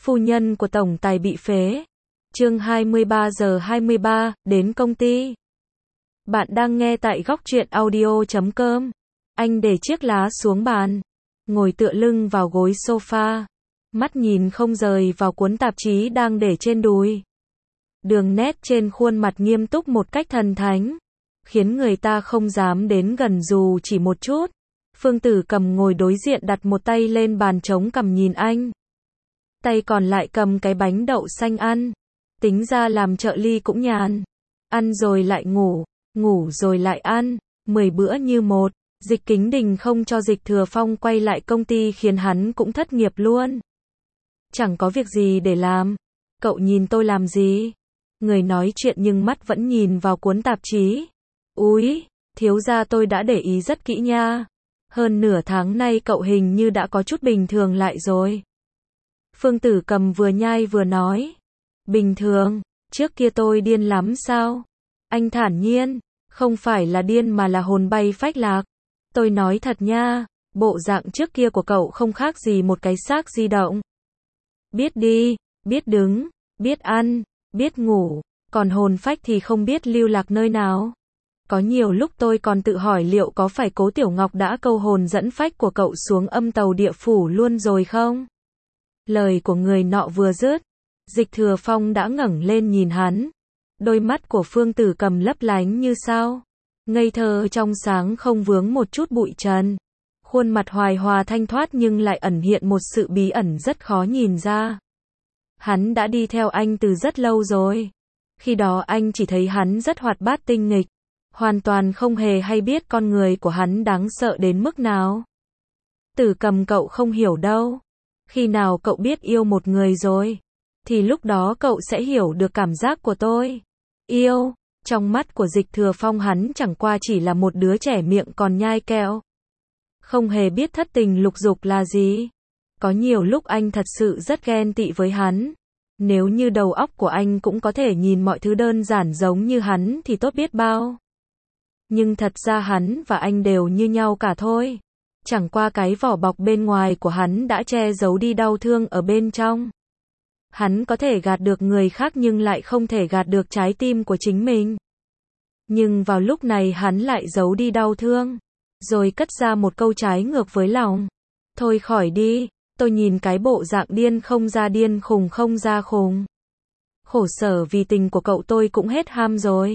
Phu nhân của tổng tài bị phế. Chương 23 giờ 23, đến công ty. Bạn đang nghe tại góc truyện audio.com. Anh để chiếc lá xuống bàn, ngồi tựa lưng vào gối sofa, mắt nhìn không rời vào cuốn tạp chí đang để trên đùi. Đường nét trên khuôn mặt nghiêm túc một cách thần thánh, khiến người ta không dám đến gần dù chỉ một chút. Phương Tử Cầm ngồi đối diện đặt một tay lên bàn chống cằm nhìn anh, tay còn lại cầm cái bánh đậu xanh ăn. Tính ra làm trợ lý cũng nhàn, ăn rồi lại ngủ, ngủ rồi lại ăn, 10 bữa như một. Dịch Kính Đình không cho Dịch Thừa Phong quay lại công ty khiến hắn cũng thất nghiệp luôn. Chẳng có việc gì để làm. Cậu nhìn tôi làm gì? Người nói chuyện nhưng mắt vẫn nhìn vào cuốn tạp chí. Úi, thiếu gia tôi đã để ý rất kỹ nha. Hơn nửa tháng nay cậu hình như đã có chút bình thường lại rồi. Phương Tử Cầm vừa nhai vừa nói. Bình thường, trước kia tôi điên lắm sao? Anh thản nhiên, không phải là điên mà là hồn bay phách lạc. Tôi nói thật nha, bộ dạng trước kia của cậu không khác gì một cái xác di động. Biết đi, biết đứng, biết ăn, biết ngủ, còn hồn phách thì không biết lưu lạc nơi nào. Có nhiều lúc tôi còn tự hỏi liệu có phải Cố Tiểu Ngọc đã câu hồn dẫn phách của cậu xuống âm tàu địa phủ luôn rồi không? Lời của người nọ vừa dứt, Dịch Thừa Phong đã ngẩng lên nhìn hắn. Đôi mắt của Phương Tử Cầm lấp lánh như sao, ngây thơ trong sáng không vướng một chút bụi trần. Khuôn mặt hoài hòa thanh thoát nhưng lại ẩn hiện một sự bí ẩn rất khó nhìn ra. Hắn đã đi theo anh từ rất lâu rồi. Khi đó anh chỉ thấy hắn rất hoạt bát tinh nghịch, hoàn toàn không hề hay biết con người của hắn đáng sợ đến mức nào. Tử Cầm, cậu không hiểu đâu. Khi nào cậu biết yêu một người rồi, thì lúc đó cậu sẽ hiểu được cảm giác của tôi. Yêu, trong mắt của Dịch Thừa Phong hắn chẳng qua chỉ là một đứa trẻ miệng còn nhai kẹo. Không hề biết thất tình lục dục là gì. Có nhiều lúc anh thật sự rất ghen tị với hắn. Nếu như đầu óc của anh cũng có thể nhìn mọi thứ đơn giản giống như hắn thì tốt biết bao. Nhưng thật ra hắn và anh đều như nhau cả thôi. Chẳng qua cái vỏ bọc bên ngoài của hắn đã che giấu đi đau thương ở bên trong. Hắn có thể gạt được người khác nhưng lại không thể gạt được trái tim của chính mình. Nhưng vào lúc này hắn lại giấu đi đau thương, rồi cất ra một câu trái ngược với lòng. Thôi khỏi đi, tôi nhìn cái bộ dạng điên không ra điên khùng không ra khùng. Khổ sở vì tình của cậu tôi cũng hết ham rồi.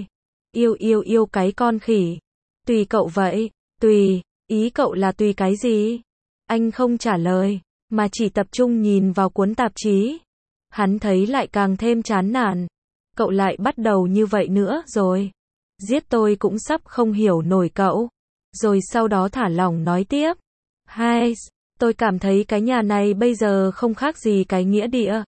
Yêu cái con khỉ. Tùy cậu vậy, tùy, ý cậu là tùy cái gì? Anh không trả lời, mà chỉ tập trung nhìn vào cuốn tạp chí. Hắn thấy lại càng thêm chán nản. Cậu lại bắt đầu như vậy nữa rồi. Giết tôi cũng sắp không hiểu nổi cậu. Rồi sau đó thả lỏng nói tiếp. Hai, tôi cảm thấy cái nhà này bây giờ không khác gì cái nghĩa địa.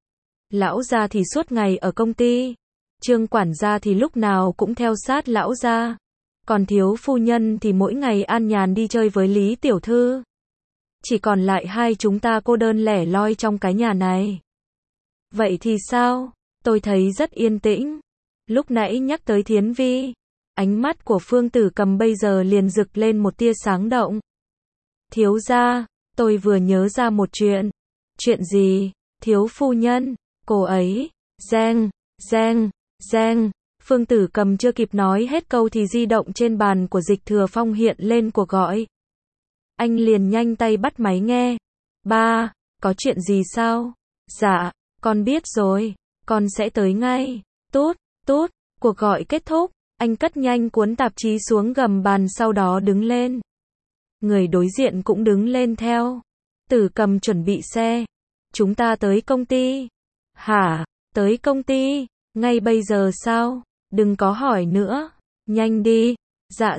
Lão gia thì suốt ngày ở công ty. Trương quản gia thì lúc nào cũng theo sát lão gia. Còn thiếu phu nhân thì mỗi ngày an nhàn đi chơi với Lý tiểu thư. Chỉ còn lại hai chúng ta cô đơn lẻ loi trong cái nhà này. Vậy thì sao? Tôi thấy rất yên tĩnh. Lúc nãy nhắc tới Thiến Vi, ánh mắt của Phương Tử Cầm bây giờ liền rực lên một tia sáng động. Thiếu gia, tôi vừa nhớ ra một chuyện. Chuyện gì? Thiếu phu nhân, cô ấy, Giang. Phương Tử Cầm chưa kịp nói hết câu thì di động trên bàn của Dịch Thừa Phong hiện lên cuộc gọi. Anh liền nhanh tay bắt máy nghe. Ba, có chuyện gì sao? Dạ, con biết rồi, con sẽ tới ngay. Tốt, cuộc gọi kết thúc, anh cất nhanh cuốn tạp chí xuống gầm bàn sau đó đứng lên. Người đối diện cũng đứng lên theo. Tử Cầm chuẩn bị xe. Chúng ta tới công ty. Hả? Tới công ty? Ngay bây giờ sao? Đừng có hỏi nữa. Nhanh đi. Dạ,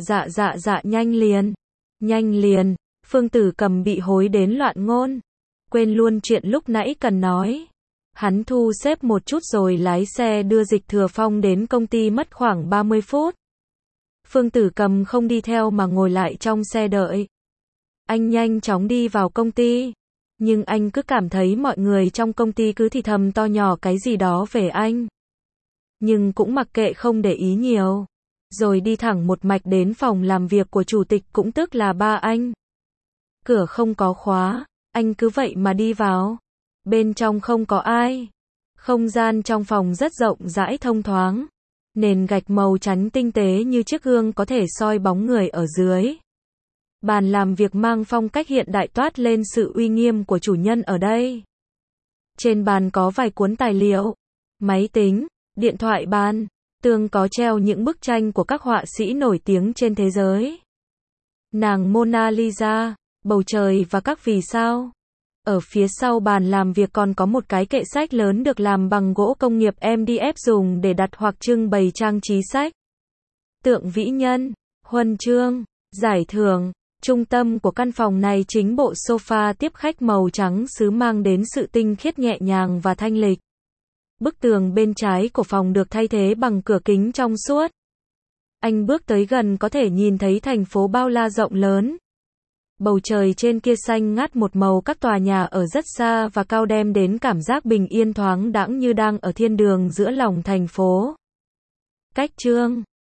nhanh liền. Phương Tử Cầm bị hối đến loạn ngôn. Quên luôn chuyện lúc nãy cần nói. Hắn thu xếp một chút rồi lái xe đưa Dịch Thừa Phong đến công ty mất khoảng 30 phút. Phương Tử Cầm không đi theo mà ngồi lại trong xe đợi. Anh nhanh chóng đi vào công ty. Nhưng anh cứ cảm thấy mọi người trong công ty cứ thì thầm to nhỏ cái gì đó về anh. Nhưng cũng mặc kệ không để ý nhiều. Rồi đi thẳng một mạch đến phòng làm việc của chủ tịch cũng tức là ba anh. Cửa không có khóa, anh cứ vậy mà đi vào. Bên trong không có ai. Không gian trong phòng rất rộng rãi thông thoáng. Nền gạch màu trắng tinh tế như chiếc gương có thể soi bóng người ở dưới. Bàn làm việc mang phong cách hiện đại toát lên sự uy nghiêm của chủ nhân ở đây. Trên bàn có vài cuốn tài liệu, máy tính, điện thoại bàn, tường có treo những bức tranh của các họa sĩ nổi tiếng trên thế giới. Nàng Mona Lisa, bầu trời và các vì sao. Ở phía sau bàn làm việc còn có một cái kệ sách lớn được làm bằng gỗ công nghiệp MDF dùng để đặt hoặc trưng bày trang trí sách. Tượng vĩ nhân, huân chương, giải thưởng. Trung tâm của căn phòng này chính bộ sofa tiếp khách màu trắng sứ mang đến sự tinh khiết nhẹ nhàng và thanh lịch. Bức tường bên trái của phòng được thay thế bằng cửa kính trong suốt. Anh bước tới gần có thể nhìn thấy thành phố bao la rộng lớn. Bầu trời trên kia xanh ngắt một màu, các tòa nhà ở rất xa và cao đem đến cảm giác bình yên thoáng đãng như đang ở thiên đường giữa lòng thành phố. Cách chương